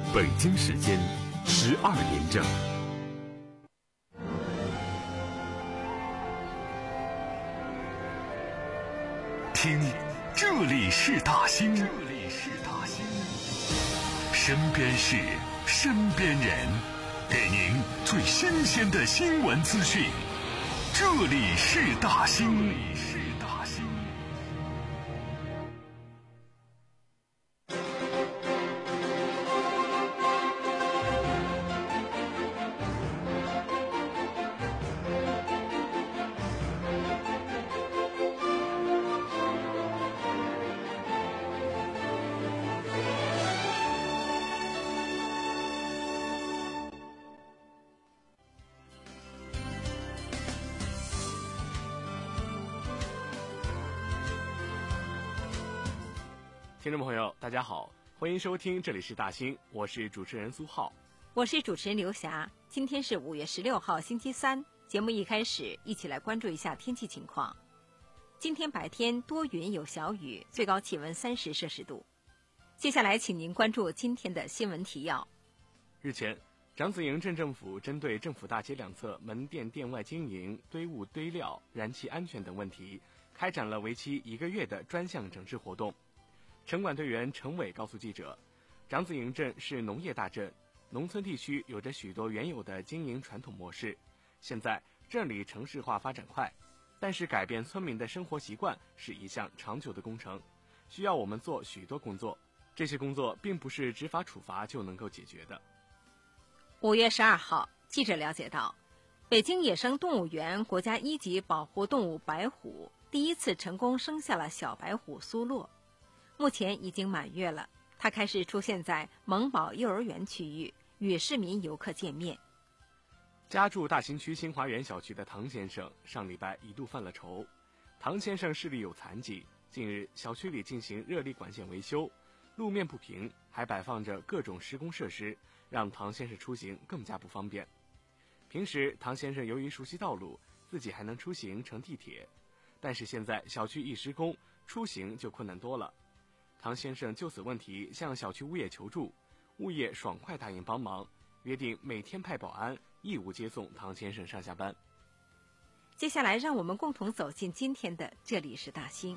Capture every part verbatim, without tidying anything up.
北京时间十二点整。听，这里是大兴，这里是大兴，身边事，身边人，给您最新鲜的新闻资讯。这里是大兴，这里是大兴。 听众朋友大家好，欢迎收听这里是大兴，我是主持人苏浩， 我是主持人刘霞。今天是五月十六号星期三，节目一开始一起来关注一下天气情况。今天白天多云有小雨，最高气温三十摄氏度。接下来请您关注今天的新闻提要。 日前，长子营镇政府针对政府大街两侧门店店外经营、堆物堆料、燃气安全等问题，开展了为期一个月的专项整治活动。城管队员程伟告诉记者，长子营镇是农业大镇，农村地区有着许多原有的经营传统模式，现在镇里城市化发展快，但是改变村民的生活习惯是一项长久的工程，需要我们做许多工作，这些工作并不是执法处罚就能够解决的。 五月十二号，记者了解到，北京野生动物园国家一级保护动物白虎第一次成功生下了小白虎苏洛，目前已经满月了，它开始出现在萌宝幼儿园区域，与市民游客见面。 家住大兴区新华园小区的唐先生上礼拜一度犯了愁。唐先生视力有残疾，近日小区里进行热力管线维修，路面不平，还摆放着各种施工设施，让唐先生出行更加不方便。平时唐先生由于熟悉道路，自己还能出行乘地铁，但是现在小区一施工，出行就困难多了。唐先生就此问题向小区物业求助，物业爽快答应帮忙，约定每天派保安义务接送唐先生上下班。 接下来让我们共同走进今天的这里是大兴。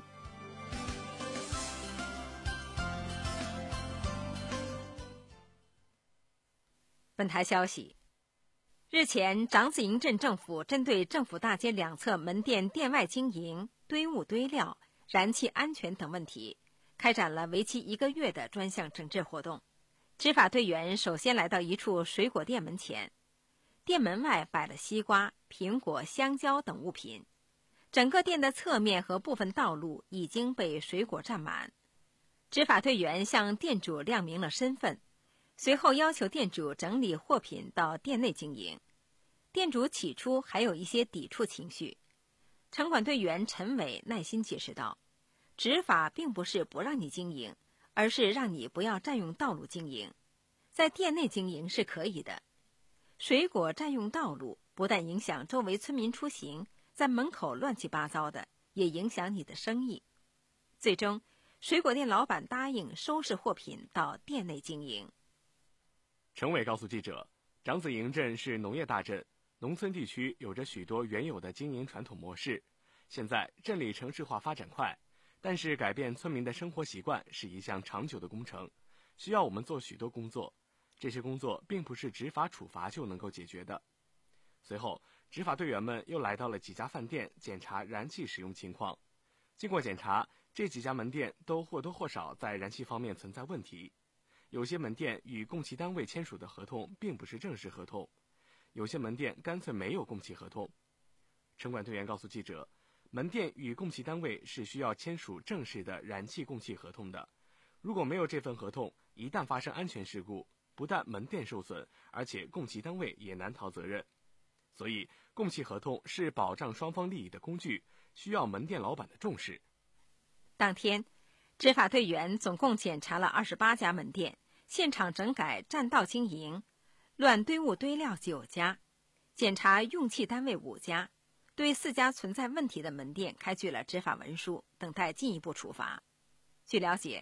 本台消息，日前长子营镇政府针对政府大街两侧门店店外经营、堆物堆料、燃气安全等问题，开展了为期一个月的专项整治活动。执法队员首先来到一处水果店门前，店门外摆了西瓜、苹果、香蕉等物品，整个店的侧面和部分道路已经被水果占满。执法队员向店主亮明了身份，随后要求店主整理货品到店内经营。店主起初还有一些抵触情绪，城管队员陈伟耐心解释道，执法并不是不让你经营，而是让你不要占用道路经营，在店内经营是可以的。水果占用道路不但影响周围村民出行，在门口乱七八糟的，也影响你的生意。最终，水果店老板答应收拾货品到店内经营。 程伟告诉记者，长子营镇是农业大镇，农村地区有着许多原有的经营传统模式，现在镇里城市化发展快，但是改变村民的生活习惯是一项长久的工程，需要我们做许多工作，这些工作并不是执法处罚就能够解决的。随后，执法队员们又来到了几家饭店检查燃气使用情况。经过检查，这几家门店都或多或少在燃气方面存在问题，有些门店与供气单位签署的合同并不是正式合同，有些门店干脆没有供气合同。城管队员告诉记者，门店与供气单位是需要签署正式的燃气供气合同的，如果没有这份合同，一旦发生安全事故，不但门店受损，而且供气单位也难逃责任。所以供气合同是保障双方利益的工具，需要门店老板的重视。 当天，执法队员总共检查了二十八家门店，现场整改占道经营，乱堆物堆料九家，检查用气单位五家，对四家存在问题的门店开具了执法文书，等待进一步处罚。据了解，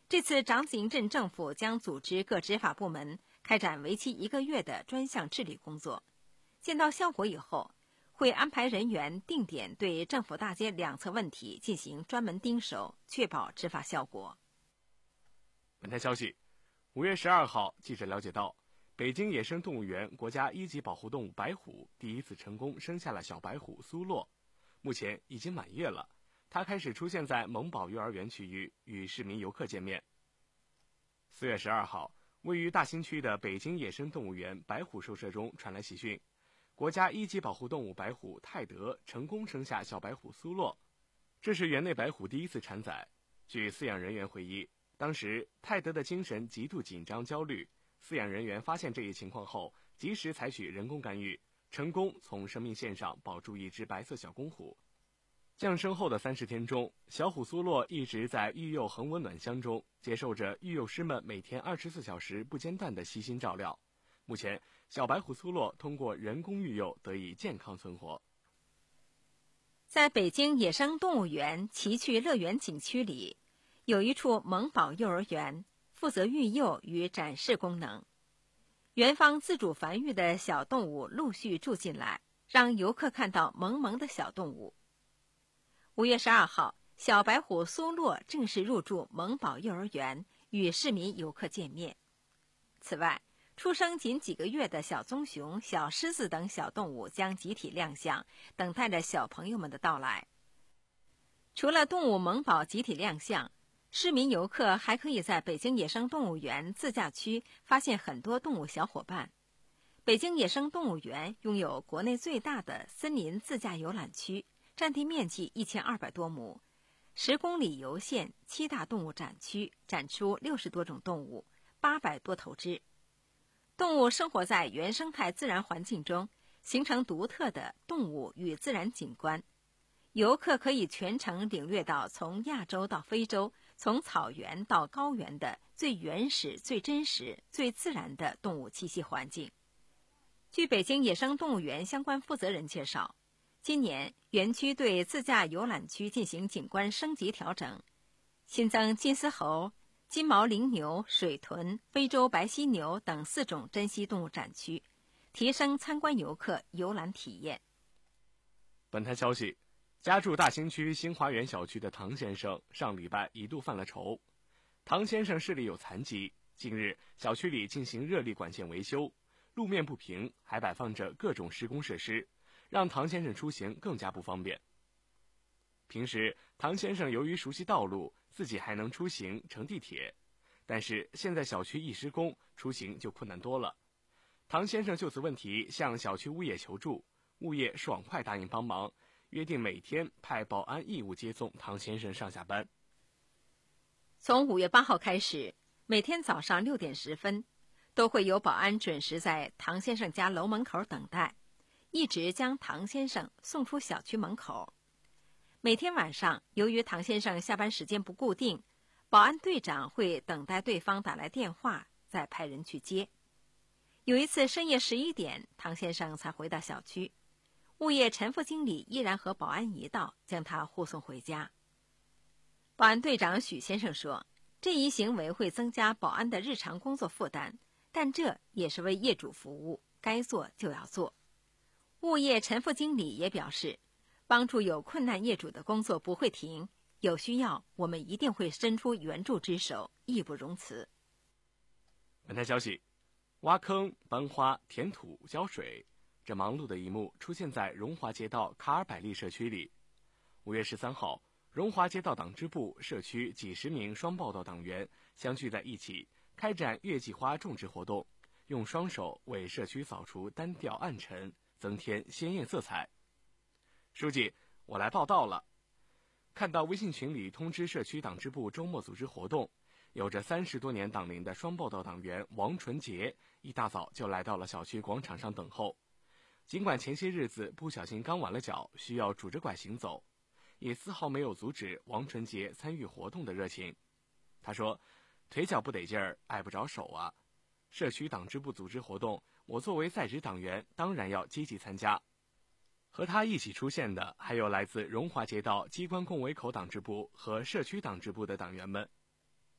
这次长子营镇政府将组织各执法部门开展为期一个月的专项治理工作，见到效果以后，会安排人员定点对政府大街两侧问题进行专门盯守，确保执法效果。 本台消息，五月十二号，记者了解到，北京野生动物园国家一级保护动物白虎第一次成功生下了小白虎苏洛，目前已经满月了。它开始出现在萌宝幼儿园区域，与市民游客见面。四月十二号，位于大兴区的北京野生动物园白虎兽舍中传来喜讯，国家一级保护动物白虎泰德成功生下小白虎苏洛，这是园内白虎第一次产崽。据饲养人员回忆，当时泰德的精神极度紧张焦虑，饲养人员发现这一情况后，及时采取人工干预，成功从生命线上保住一只白色小公虎。降生后的三十天中，小虎苏洛一直在育幼恒温暖箱中，接受着育幼师们每天二十四小时不间断的悉心照料。目前，小白虎苏洛通过人工育幼得以健康存活。 在北京野生动物园奇趣乐园景区里，有一处萌宝幼儿园，负责育幼与展示功能。园方自主繁育的小动物陆续住进来，让游客看到萌萌的小动物。五月十二号，小白虎苏洛正式入住萌宝幼儿园，与市民游客见面。此外，出生仅几个月的小棕熊、小狮子等小动物将集体亮相，等待着小朋友们的到来。除了动物萌宝集体亮相，市民游客还可以在北京野生动物园自驾区发现很多动物小伙伴。北京野生动物园拥有国内最大的森林自驾游览区，占地面积一千二百多亩，十公里游线，七大动物展区，展出六十多种动物，八百多头只。动物生活在原生态自然环境中，形成独特的动物与自然景观。游客可以全程领略到从亚洲到非洲，从草原到高原的最原始、最真实、最自然的动物栖息环境。据北京野生动物园相关负责人介绍，今年园区对自驾游览区进行景观升级调整，新增金丝猴、金毛羚牛、水豚、非洲白犀牛等四种珍稀动物展区，提升参观游客游览体验。 本台消息，家住大兴区新华园小区的唐先生上礼拜一度犯了愁。唐先生视力有残疾，近日小区里进行热力管线维修，路面不平，还摆放着各种施工设施，让唐先生出行更加不方便。平时唐先生由于熟悉道路，自己还能出行乘地铁，但是现在小区一施工，出行就困难多了。唐先生就此问题向小区物业求助，物业爽快答应帮忙，约定每天派保安义务接送唐先生上下班。 从五月八号开始，每天早上六点十分，都会有保安准时在唐先生家楼门口等待，一直将唐先生送出小区门口。每天晚上，由于唐先生下班时间不固定，保安队长会等待对方打来电话，再派人去接。有一次深夜十一点，唐先生才回到小区，物业陈副经理依然和保安一道将他护送回家。保安队长许先生说，这一行为会增加保安的日常工作负担，但这也是为业主服务，该做就要做。物业陈副经理也表示，帮助有困难业主的工作不会停，有需要我们一定会伸出援助之手，义不容辞。 本台消息，挖坑、搬花、填土、浇水，这忙碌的一幕出现在荣华街道卡尔百利社区里。五月十三号，荣华街道党支部社区几十名双报道党员相聚在一起，开展月季花种植活动，用双手为社区扫除单调暗沉，增添鲜艳色彩。书记，我来报道了。看到微信群里通知社区党支部周末组织活动，有着三十多年党龄的双报道党员王纯杰一大早就来到了小区广场上等候。尽管前些日子不小心刚崴了脚，需要拄着拐行走，也丝毫没有阻止王纯杰参与活动的热情。他说，腿脚不得劲儿，碍不着手啊。社区党支部组织活动，我作为在职党员当然要积极参加。和他一起出现的还有来自荣华街道机关共委口党支部和社区党支部的党员们。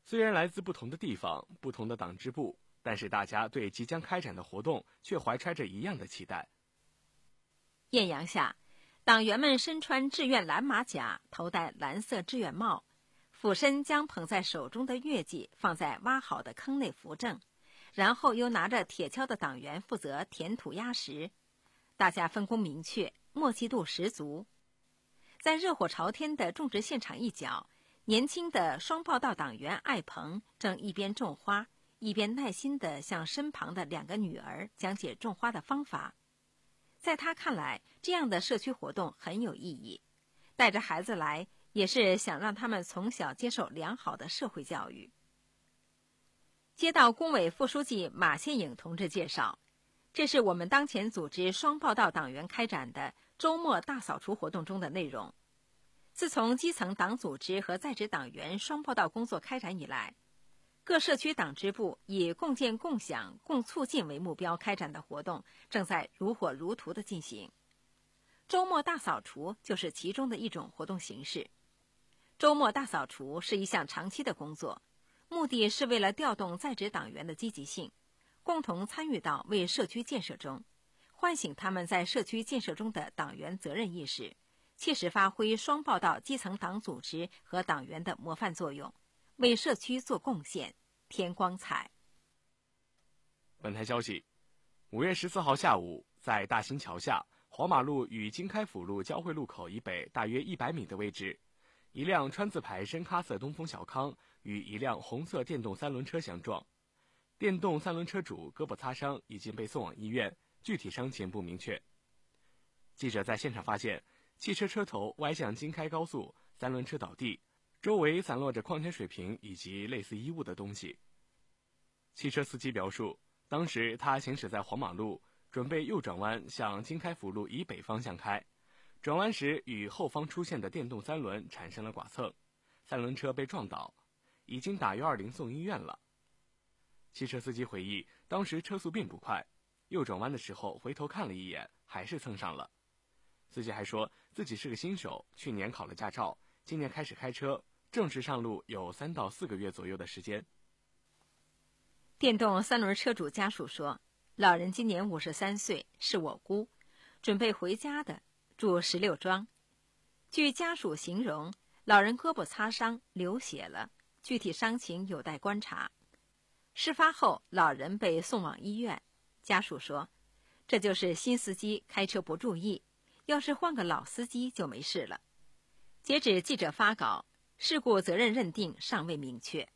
虽然来自不同的地方、不同的党支部，但是大家对即将开展的活动却怀揣着一样的期待。 艳阳下，党员们身穿志愿蓝马甲，头戴蓝色志愿帽，俯身将捧在手中的月季放在挖好的坑内扶正，然后又拿着铁锹的党员负责填土压实。大家分工明确，默契度十足。在热火朝天的种植现场一角，年轻的双报道党员艾鹏正一边种花，一边耐心地向身旁的两个女儿讲解种花的方法。在他看来，这样的社区活动很有意义，带着孩子来也是想让他们从小接受良好的社会教育。街道工委副书记马宪颖同志介绍，这是我们当前组织双报道党员开展的周末大扫除活动中的内容。自从基层党组织和在职党员双报道工作开展以来，各社区党支部以共建共享共促进为目标开展的活动正在如火如荼地进行。周末大扫除就是其中的一种活动形式。周末大扫除是一项长期的工作，目的是为了调动在职党员的积极性，共同参与到为社区建设中，唤醒他们在社区建设中的党员责任意识，切实发挥双报道基层党组织和党员的模范作用，为社区做贡献，添光彩。 本台消息，五月十四号下午，在大兴桥下黄马路与经开府路交汇路口以北大约一百米的位置，一辆川字牌深咖色东风小康与一辆红色电动三轮车相撞，电动三轮车主胳膊擦伤，已经被送往医院，具体伤情不明确。记者在现场发现，汽车车头歪向京开高速，三轮车倒地，周围散落着矿泉水瓶以及类似衣物的东西。汽车司机描述，当时他行驶在黄马路，准备右转弯向京开府路以北方向开，转弯时与后方出现的电动三轮产生了剐蹭，三轮车被撞倒，已经打一二零送医院了。汽车司机回忆，当时车速并不快，右转弯的时候回头看了一眼，还是蹭上了。司机还说自己是个新手，去年考了驾照，今年开始开车，正式上路有三到四个月左右的时间。 电动三轮车主家属说，老人今年五十三岁，是我姑，准备回家的，住石榴庄。据家属形容，老人胳膊擦伤，流血了，具体伤情有待观察。事发后，老人被送往医院。家属说，这就是新司机开车不注意，要是换个老司机就没事了。截止记者发稿，事故责任认定尚未明确。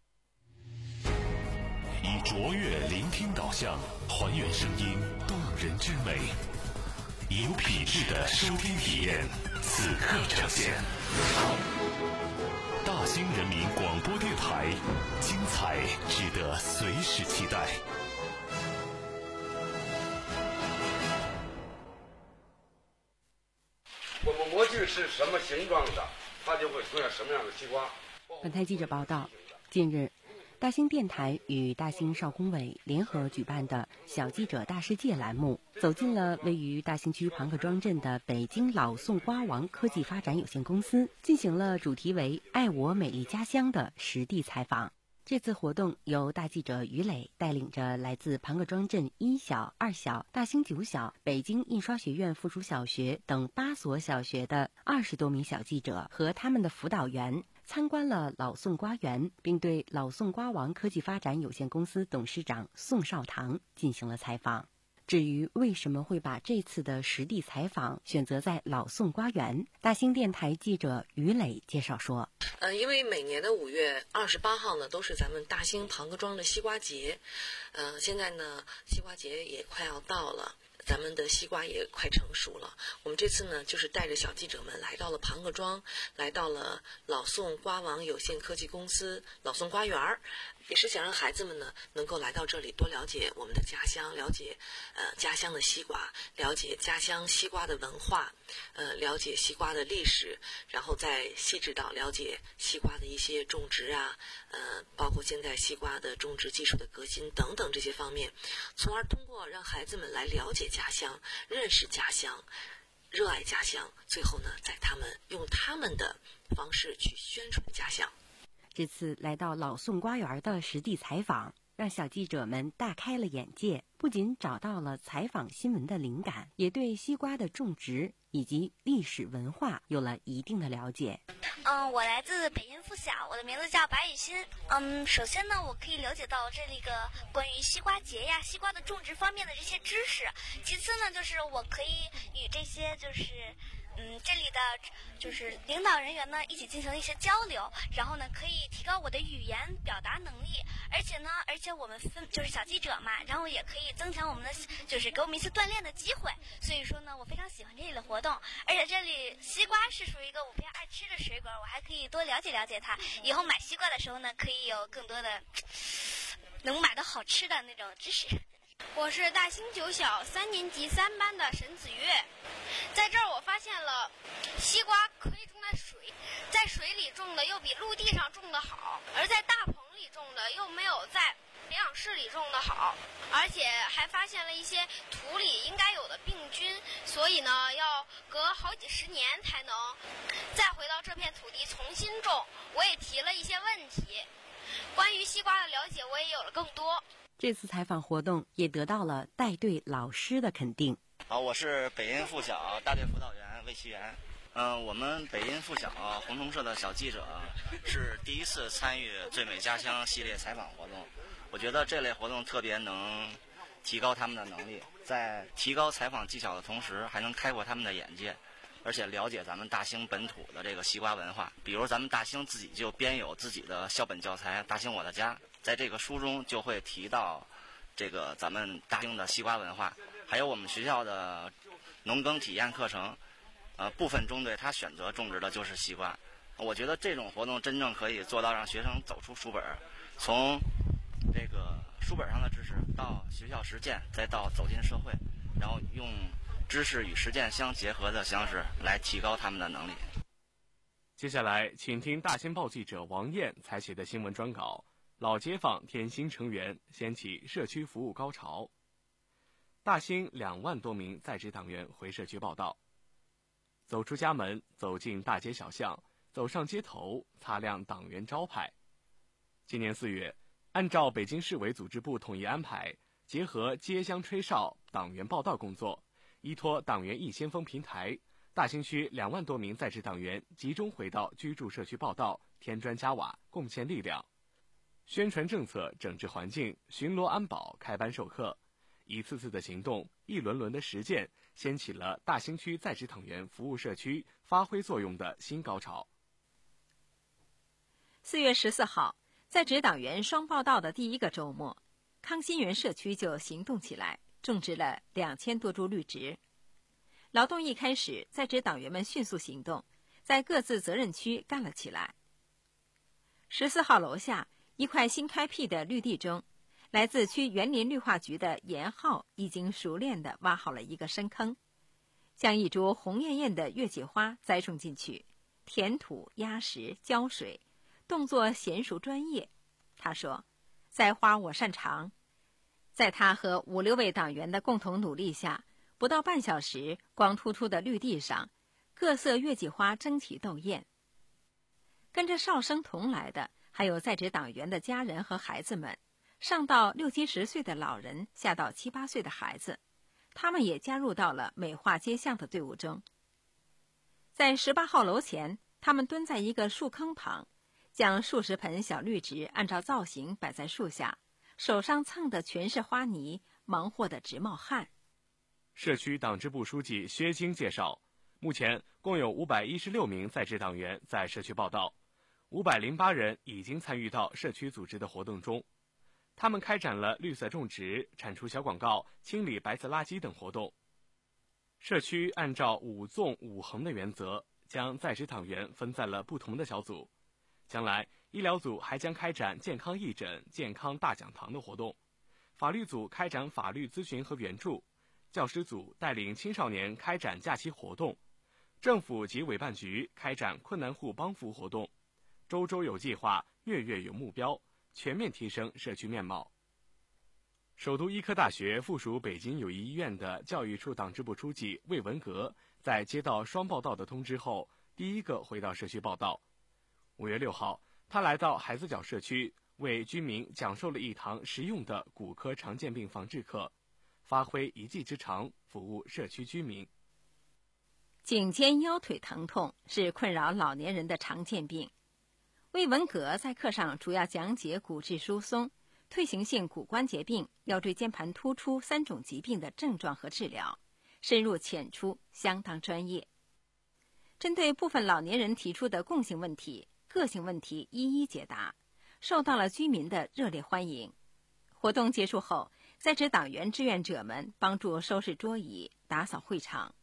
以卓越聆听导向，还原声音动人之美，以有品质的收听体验，此刻呈现。大兴人民广播电台，精彩值得随时期待。 我们模具是什么形状的，它就会出现什么样的西瓜。 本台记者报道，近日，大兴电台与大兴少工委联合举办的小记者大世界栏目，走进了位于大兴区庞各庄镇的北京老宋瓜王科技发展有限公司，进行了主题为“爱我美丽家乡”的实地采访。这次活动由大记者于磊带领着来自庞各庄镇一小、二小、大兴九小、北京印刷学院附属小学等八所小学的二十多名小记者和他们的辅导员，参观了老宋瓜园，并对老宋瓜王科技发展有限公司董事长宋少堂进行了采访。至于为什么会把这次的实地采访选择在老宋瓜园，大兴电台记者于磊介绍说， 呃，因为每年的五月二十八号呢，都是咱们大兴庞各庄的西瓜节，呃，现在呢，西瓜节也快要到了。咱们的西瓜也快成熟了，我们这次呢，就是带着小记者们来到了庞各庄，来到了老宋瓜王有限科技公司老宋瓜园儿，也是想让孩子们呢能够来到这里多了解我们的家乡，了解呃家乡的西瓜，了解家乡西瓜的文化，呃了解西瓜的历史，然后再细致到了解西瓜的一些种植啊，呃包括现在西瓜的种植技术的革新等等这些方面，从而通过让孩子们来了解家乡，认识家乡，热爱家乡，最后呢，在他们用他们的方式去宣传家乡。 这次来到老宋瓜园的实地采访，让小记者们大开了眼界，不仅找到了采访新闻的灵感，也对西瓜的种植以及历史文化有了一定的了解。 嗯，我来自北音附小，我的名字叫白雨欣。嗯，首先呢，我可以了解到这里个关于西瓜节呀、西瓜的种植方面的这些知识。其次呢，就是我可以与这些就是嗯这里的就是领导人员呢一起进行一些交流，然后呢可以提高我的语言表达能力，而且呢，而且我们分就是小记者嘛，然后也可以增强我们的就是给我们一次锻炼的机会。所以说呢，我非常喜欢这里的活动，而且这里西瓜是属于一个我非常爱吃的水果，我还可以多了解了解它。以后买西瓜的时候呢，可以有更多的能买到好吃的那种知识。 我是大兴九小三年级三班的沈子月，在这儿我发现了西瓜可以种在水，在水里种的又比陆地上种的好，而在大棚里种的又没有在培养室里种的好，而且还发现了一些土里应该有的病菌，所以呢要隔好几十年才能再回到这片土地重新种。我也提了一些问题，关于西瓜的了解我也有了更多。 这次采访活动也得到了带队老师的肯定。 好，我是北音附小大队辅导员魏其元。嗯、呃，我们北音附小红虫社的小记者是第一次参与最美家乡系列采访活动。我觉得这类活动特别能提高他们的能力，在提高采访技巧的同时，还能开阔他们的眼界，而且了解咱们大兴本土的这个西瓜文化。比如咱们大兴自己就编有自己的校本教材《大兴我的家》，在这个书中就会提到这个咱们大兴的西瓜文化，还有我们学校的农耕体验课程。呃，部分中队他选择种植的就是西瓜。我觉得这种活动真正可以做到让学生走出书本，从这个书本上的知识到学校实践，再到走进社会，然后用知识与实践相结合的方式来提高他们的能力。 接下来请听大新报记者王燕采写的新闻专稿，老街坊添新成员，掀起社区服务高潮。大兴两万多名在职党员回社区报到，走出家门，走进大街小巷，走上街头，擦亮党员招牌。今年四月，按照北京市委组织部统一安排，结合街乡吹哨党员报到工作，依托党员一先锋平台，大兴区两万多名在职党员集中回到居住社区报到，添砖加瓦，贡献力量，宣传政策，整治环境，巡逻安保，开班授课。一次次的行动，一轮轮的实践，掀起了大兴区在职党员服务社区、发挥作用的新高潮。 四月十四号，在职党员双报到的第一个周末，康心园社区就行动起来，种植了两千多株绿植。劳动一开始，在职党员们迅速行动，在各自责任区干了起来。十四号楼下一块新开辟的绿地中，来自区园林绿化局的严浩已经熟练地挖好了一个深坑，将一株红艳艳的月季花栽种进去，填土、压实、浇水，动作娴熟专业。他说，栽花我擅长。在他和五六位党员的共同努力下，不到半小时，光秃秃的绿地上，各色月季花争奇斗艳。跟着哨声同来的还有在职党员的家人和孩子们，上到六七十岁的老人，下到七八岁的孩子，他们也加入到了美化街巷的队伍中。在十八号楼前，他们蹲在一个树坑旁，将数十盆小绿植按照造型摆在树下，手上蹭的全是花泥，忙活得直冒汗。 社区党支部书记薛晶介绍，目前共有五百一十六名在职党员在社区报到，五百零八人已经参与到社区组织的活动中。他们开展了绿色种植、铲除小广告、清理白色垃圾等活动。社区按照五纵五横的原则，将在职党员分在了不同的小组。将来，医疗组还将开展健康义诊、健康大讲堂的活动；法律组开展法律咨询和援助；教师组带领青少年开展假期活动；政府及委办局开展困难户帮扶活动。周周有计划，月月有目标，全面提升社区面貌。首都医科大学附属北京友谊医院的教育处党支部书记魏文革在接到双报到的通知后，第一个回到社区报到。五月六号， 他来到海子角社区，为居民讲授了一堂实用的骨科常见病防治课，发挥一技之长，服务社区居民。 颈肩腰腿疼痛是困扰老年人的常见病。魏文革在课上主要讲解骨质疏松、退行性骨关节病、腰椎间盘突出三种疾病的症状和治疗，深入浅出，相当专业。针对部分老年人提出的共性问题、个性问题一一解答，受到了居民的热烈欢迎。活动结束后，在职党员志愿者们帮助收拾桌椅、打扫会场。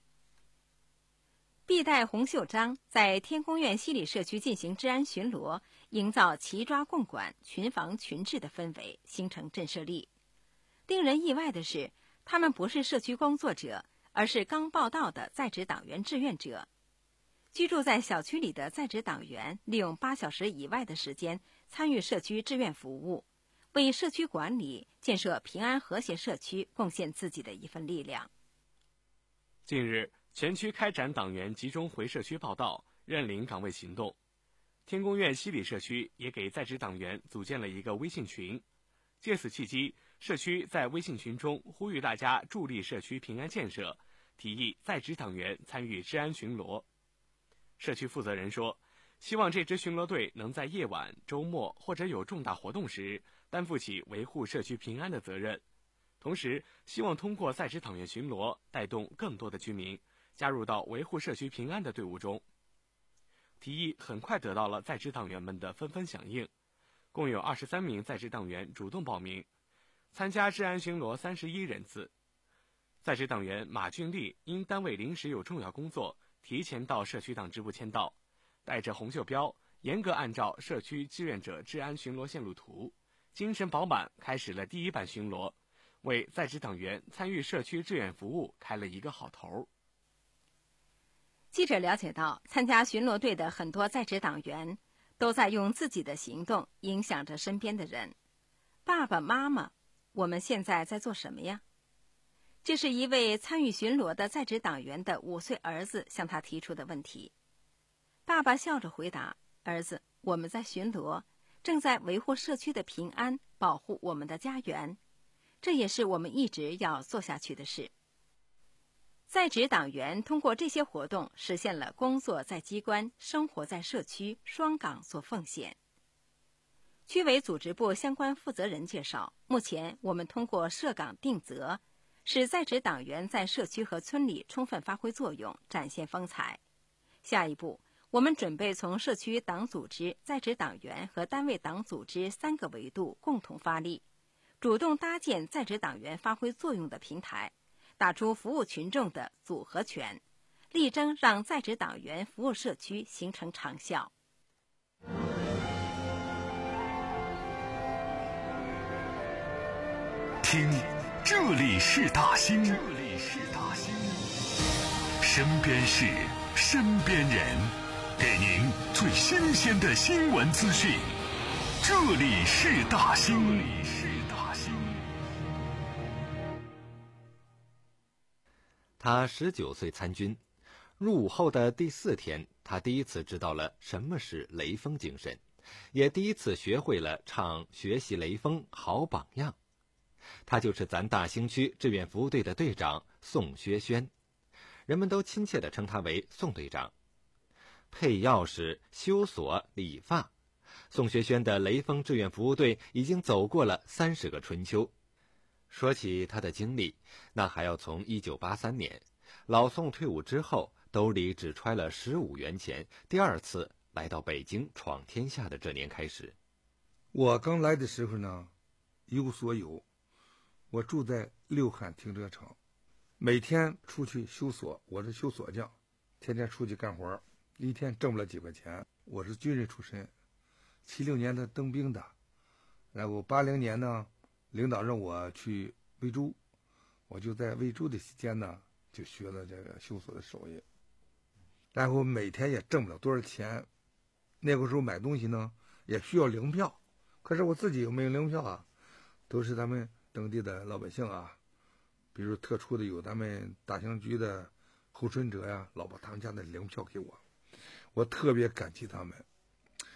毕代洪秀章在天宫院西里社区进行治安巡逻，营造齐抓共管、群防群治的氛围，形成震慑力。令人意外的是，他们不是社区工作者，而是刚报到的在职党员志愿者。居住在小区里的在职党员利用八小时以外的时间参与社区志愿服务，为社区管理、建设平安和谐社区贡献自己的一份力量。 近日，全区开展党员集中回社区报到、认领岗位行动。天宫院西里社区也给在职党员组建了一个微信群，借此契机，社区在微信群中呼吁大家助力社区平安建设，提议在职党员参与治安巡逻。社区负责人说，希望这支巡逻队能在夜晚、周末或者有重大活动时担负起维护社区平安的责任，同时希望通过在职党员巡逻带动更多的居民加入到维护社区平安的队伍中。提议很快得到了在职党员们的纷纷响应，共有二十三名在职党员主动报名参加治安巡逻，三十一人次。在职党员马俊丽因单位临时有重要工作，提前到社区党支部签到，带着红袖标，严格按照社区志愿者治安巡逻线路图，精神饱满开始了第一版巡逻，为在职党员参与社区志愿服务开了一个好头。 记者了解到，参加巡逻队的很多在职党员都在用自己的行动影响着身边的人。爸爸妈妈，我们现在在做什么呀？这是一位参与巡逻的在职党员的五岁儿子向他提出的问题。爸爸笑着回答，儿子，我们在巡逻，正在维护社区的平安，保护我们的家园，这也是我们一直要做下去的事。在职党员通过这些活动实现了工作在机关、生活在社区双岗做奉献。区委组织部相关负责人介绍，目前我们通过设岗定责，使在职党员在社区和村里充分发挥作用，展现风采。下一步，我们准备从社区党组织、在职党员和单位党组织三个维度共同发力，主动搭建在职党员发挥作用的平台，打出服务群众的组合拳，力争让在职党员服务社区形成长效。 听，这里是大兴，这里是大兴，身边事，身边人，给您最新鲜的新闻资讯。这里是大兴，这里是大兴。 他十九岁参军，入伍后的第四天，他第一次知道了什么是雷锋精神，也第一次学会了唱学习雷锋好榜样。他就是咱大兴区志愿服务队的队长宋学轩，人们都亲切地称他为宋队长。配钥匙、修锁、理发，宋学轩的雷锋志愿服务队已经走过了三十个春秋。说起他的经历，那还要从一九八三年老宋退伍之后，兜里只揣了十五元钱，第二次来到北京闯天下的这年开始。 我刚来的时候呢，有所有，我住在六汉停车场，每天出去修锁，我是修锁匠，天天出去干活，一天挣不了几块钱。我是军人出身，七六年的当兵的，然后八零年呢，领导让我去维州，我就在维州的期间呢，就学了这个修锁的手艺，然后每天也挣不了多少钱。那个时候买东西呢，也需要粮票，可是我自己又没有粮票啊，都是咱们当地的老百姓啊，比如特殊的有咱们大兴局的候选者呀，老把他们家的粮票给我，我特别感激他们。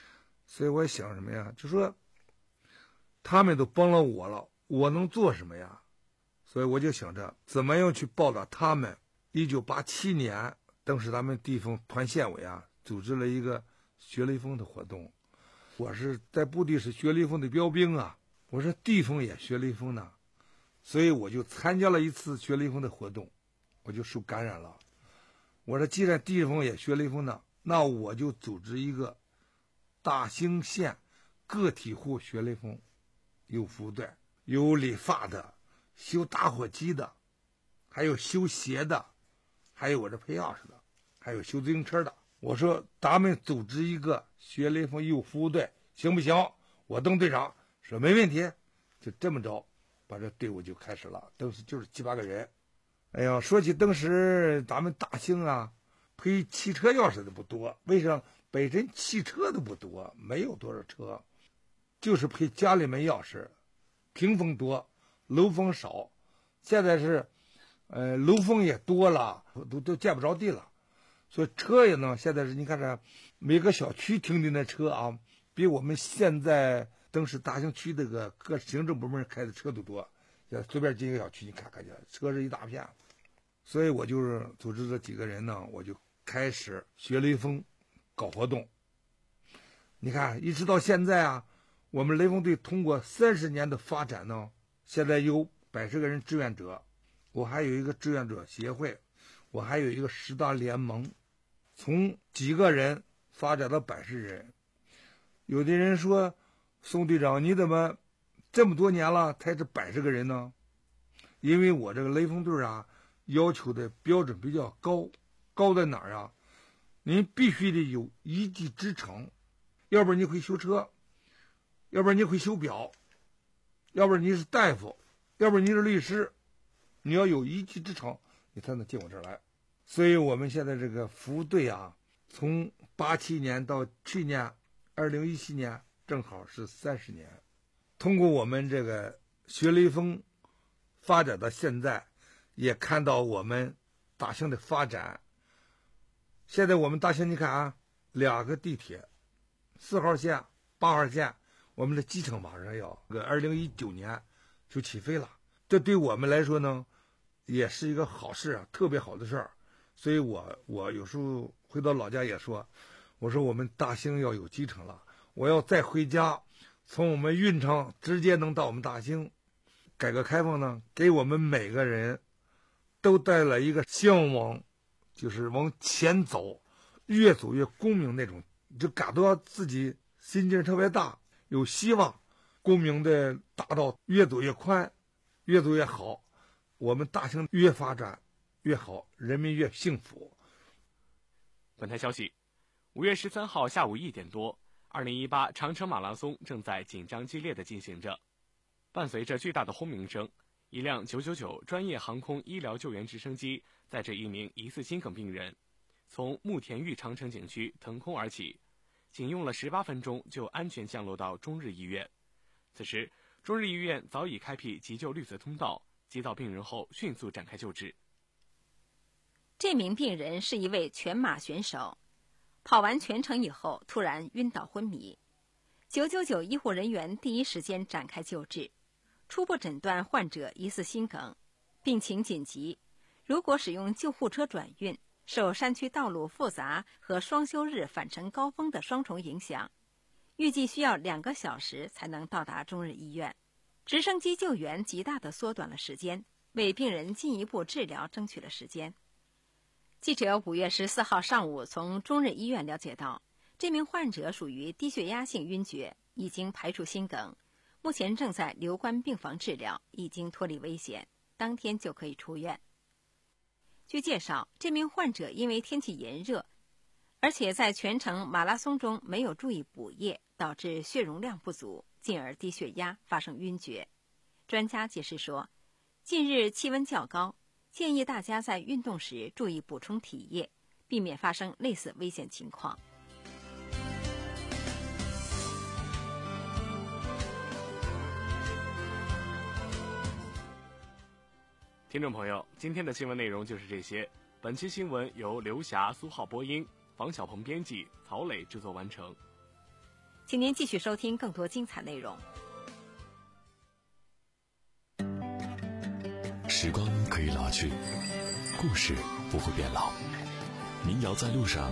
所以我想什么呀？就说他们都帮了我了，我能做什么呀？所以我就想着怎么样去报答他们。一九八七年，当时咱们地方团县委啊组织了一个学雷锋的活动，我是在部队是学雷锋的标兵啊，我说地方也学雷锋呢，所以我就参加了一次学雷锋的活动，我就受感染了。我说既然地方也学雷锋呢，那我就组织一个大兴县个体户学雷锋，有服务队，有理发的，修打火机的，还有修鞋的，还有我这配钥匙的，还有修自行车的。我说咱们组织一个学雷锋义务服务队行不行？我当队长说没问题。就这么着把这队伍就开始了，当时就是七八个人。哎呀，说起当时咱们大兴啊配汽车钥匙的不多，为啥？本身汽车都不多，没有多少车，就是配家里面钥匙，屏风多，楼房少。现在是呃楼房也多了，都都见不着地了。所以车也呢，现在是你看这每个小区停的那车啊，比我们现在当时大兴区这个各行政部门开的车都多。随便进一个小区，你看看去，车是一大片。所以我就是组织这几个人呢，我就开始学雷锋，搞活动。你看，一直到现在啊，我们雷锋队通过三十年的发展呢，现在有百十个人志愿者，我还有一个志愿者协会，我还有一个十大联盟，从几个人发展到百十人。有的人说，宋队长，你怎么这么多年了才是百十个人呢？因为我这个雷锋队啊，要求的标准比较高，高在哪儿啊？您必须得有一技之长，要不然你会修车，要不然你会修表，要不然你是大夫，要不然你是律师，你要有一技之长，你才能进我这儿来。所以我们现在这个服务队啊，从八七年到去年二零一七年，正好是三十年。通过我们这个学雷锋发展到现在，也看到我们大兴的发展。现在我们大兴，你看啊，两个地铁，四号线、八号线，我们的机场马上要个二零一九年就起飞了。这对我们来说呢，也是一个好事啊，特别好的事儿。所以我我有时候回到老家也说，我说我们大兴要有机场了，我要再回家。从我们运城直接能到我们大兴。改革开放呢，给我们每个人都带来一个向往，就是往前走，越走越光明那种，就感到自己心劲特别大，有希望，光明的大道越走越宽，越走越好，我们大兴越发展越好，人民越幸福。 本台消息，五月十三号下午一点多。二零一八长城马拉松正在紧张激烈地进行着，伴随着巨大的轰鸣声，一辆九九九专业航空医疗救援直升机载着一名疑似心梗病人，从慕田峪长城景区腾空而起，仅用了十八分钟就安全降落到中日医院。此时，中日医院早已开辟急救绿色通道，接到病人后迅速展开救治。 这名病人是一位全马选手。跑完全程以后，突然晕倒昏迷。九九九医护人员第一时间展开救治，初步诊断患者疑似心梗，病情紧急。如果使用救护车转运，受山区道路复杂和双休日返程高峰的双重影响，预计需要两个小时才能到达中日医院。直升机救援极大地缩短了时间，为病人进一步治疗争取了时间。记者五月十四号上午从中日医院了解到，这名患者属于低血压性晕厥，已经排除心梗，目前正在留观病房治疗，已经脱离危险，当天就可以出院。据介绍，这名患者因为天气炎热，而且在全程马拉松中没有注意补液，导致血容量不足，进而低血压发生晕厥。专家解释说，近日气温较高，建议大家在运动时注意补充体液，避免发生类似危险情况。 听众朋友，今天的新闻内容就是这些。本期新闻由刘霞、苏浩播音，房小鹏编辑，曹磊制作完成。 请您继续收听更多精彩内容。 时光可以老去，故事不会变老。民谣在路上，